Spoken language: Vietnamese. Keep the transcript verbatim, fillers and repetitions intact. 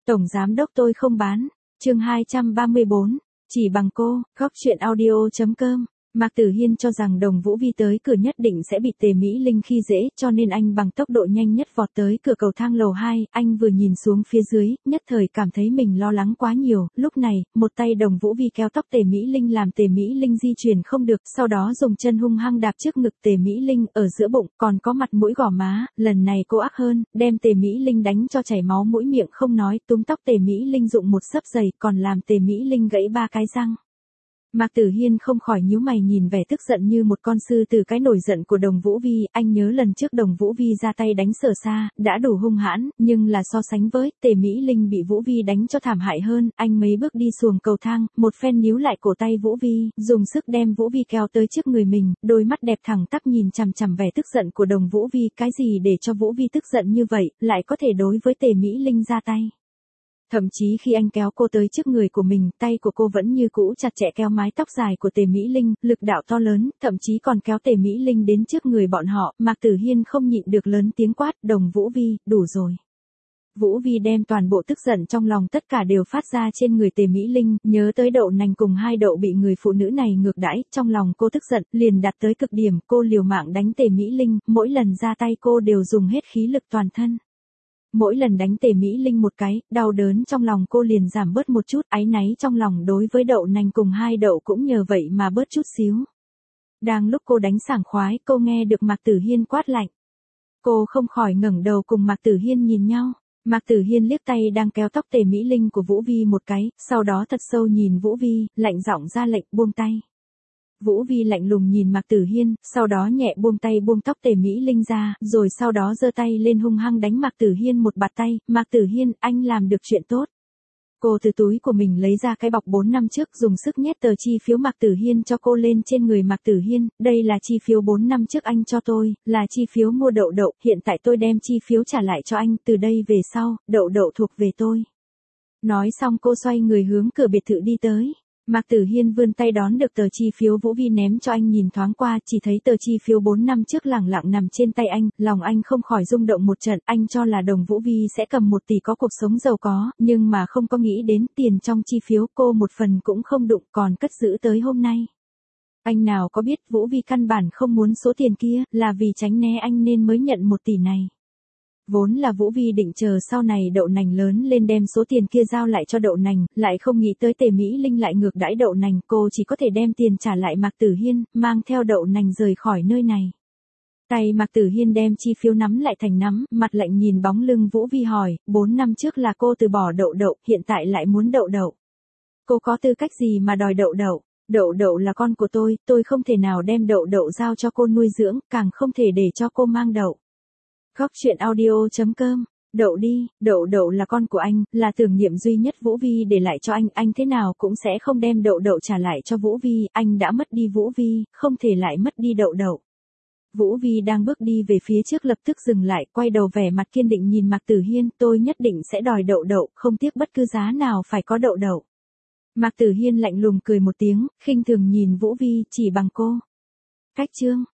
Tổng giám đốc tôi không bán. Chương hai trăm ba mươi bốn, chỉ bằng cô, góc truyện audio chấm com. Mạc Tử Hiên cho rằng Đồng Vũ Vi tới cửa nhất định sẽ bị Tề Mỹ Linh khi dễ, cho nên anh bằng tốc độ nhanh nhất vọt tới cửa cầu thang lầu hai, anh vừa nhìn xuống phía dưới, nhất thời cảm thấy mình lo lắng quá nhiều, lúc này, một tay Đồng Vũ Vi kéo tóc Tề Mỹ Linh làm Tề Mỹ Linh di chuyển không được, sau đó dùng chân hung hăng đạp trước ngực Tề Mỹ Linh, ở giữa bụng, còn có mặt mũi gò má, lần này cô ác hơn, đem Tề Mỹ Linh đánh cho chảy máu mũi miệng không nói, túm tóc Tề Mỹ Linh dụng một xấp giày, còn làm Tề Mỹ Linh gãy ba cái răng. Mạc Tử Hiên không khỏi nhíu mày nhìn vẻ tức giận như một con sư tử cái nổi giận của Đồng Vũ Vi, anh nhớ lần trước Đồng Vũ Vi ra tay đánh Sở Sa, đã đủ hung hãn, nhưng là so sánh với, Tề Mỹ Linh bị Vũ Vi đánh cho thảm hại hơn, anh mấy bước đi xuồng cầu thang, một phen níu lại cổ tay Vũ Vi, dùng sức đem Vũ Vi kéo tới trước người mình, đôi mắt đẹp thẳng tắp nhìn chằm chằm vẻ tức giận của Đồng Vũ Vi, cái gì để cho Vũ Vi tức giận như vậy, lại có thể đối với Tề Mỹ Linh ra tay. Thậm chí khi anh kéo cô tới trước người của mình, tay của cô vẫn như cũ chặt chẽ kéo mái tóc dài của Tề Mỹ Linh, lực đạo to lớn, thậm chí còn kéo Tề Mỹ Linh đến trước người bọn họ, Mạc Tử Hiên không nhịn được lớn tiếng quát, Đồng Vũ Vi, đủ rồi. Vũ Vi đem toàn bộ tức giận trong lòng tất cả đều phát ra trên người Tề Mỹ Linh, nhớ tới Đậu Nành cùng hai Đậu bị người phụ nữ này ngược đãi, trong lòng cô tức giận, liền đặt tới cực điểm, cô liều mạng đánh Tề Mỹ Linh, mỗi lần ra tay cô đều dùng hết khí lực toàn thân. Mỗi lần đánh Tề Mỹ Linh một cái, đau đớn trong lòng cô liền giảm bớt một chút, áy náy trong lòng đối với Đậu Nành cùng hai Đậu cũng nhờ vậy mà bớt chút xíu. Đang lúc cô đánh sảng khoái, cô nghe được Mạc Tử Hiên quát lạnh. Cô không khỏi ngẩng đầu cùng Mạc Tử Hiên nhìn nhau. Mạc Tử Hiên liếc tay đang kéo tóc Tề Mỹ Linh của Vũ Vi một cái, sau đó thật sâu nhìn Vũ Vi, lạnh giọng ra lệnh buông tay. Vũ Vi lạnh lùng nhìn Mạc Tử Hiên, sau đó nhẹ buông tay buông tóc Tề Mỹ Linh ra, rồi sau đó giơ tay lên hung hăng đánh Mạc Tử Hiên một bạt tay, Mạc Tử Hiên, anh làm được chuyện tốt. Cô từ túi của mình lấy ra cái bọc bốn năm trước dùng sức nhét tờ chi phiếu Mạc Tử Hiên cho cô lên trên người Mạc Tử Hiên, đây là chi phiếu bốn năm trước anh cho tôi, là chi phiếu mua Đậu Đậu, hiện tại tôi đem chi phiếu trả lại cho anh, từ đây về sau, Đậu Đậu thuộc về tôi. Nói xong cô xoay người hướng cửa biệt thự đi tới. Mạc Tử Hiên vươn tay đón được tờ chi phiếu Vũ Vi ném cho anh nhìn thoáng qua, chỉ thấy tờ chi phiếu bốn năm trước lẳng lặng nằm trên tay anh, lòng anh không khỏi rung động một trận, anh cho là Đồng Vũ Vi sẽ cầm một tỷ có cuộc sống giàu có, nhưng mà không có nghĩ đến tiền trong chi phiếu cô một phần cũng không đụng còn cất giữ tới hôm nay. Anh nào có biết Vũ Vi căn bản không muốn số tiền kia, là vì tránh né anh nên mới nhận một tỷ này. Vốn là Vũ Vi định chờ sau này Đậu Nành lớn lên đem số tiền kia giao lại cho Đậu Nành, lại không nghĩ tới Tề Mỹ Linh lại ngược đãi Đậu Nành, cô chỉ có thể đem tiền trả lại Mạc Tử Hiên, mang theo Đậu Nành rời khỏi nơi này. Tay Mạc Tử Hiên đem chi phiếu nắm lại thành nắm, mặt lạnh nhìn bóng lưng Vũ Vi hỏi, bốn năm trước là cô từ bỏ Đậu Đậu, hiện tại lại muốn Đậu Đậu. Cô có tư cách gì mà đòi Đậu Đậu? Đậu Đậu là con của tôi, tôi không thể nào đem Đậu Đậu giao cho cô nuôi dưỡng, càng không thể để cho cô mang Đậu. Góc truyện audio chấm com. Đậu đi, Đậu Đậu là con của anh, là tưởng niệm duy nhất Vũ Vi để lại cho anh, anh thế nào cũng sẽ không đem Đậu Đậu trả lại cho Vũ Vi, anh đã mất đi Vũ Vi, không thể lại mất đi Đậu Đậu. Vũ Vi đang bước đi về phía trước lập tức dừng lại, quay đầu vẻ mặt kiên định nhìn Mạc Tử Hiên, tôi nhất định sẽ đòi Đậu Đậu, không tiếc bất cứ giá nào phải có Đậu Đậu. Mạc Tử Hiên lạnh lùng cười một tiếng, khinh thường nhìn Vũ Vi, chỉ bằng cô. Cách chương.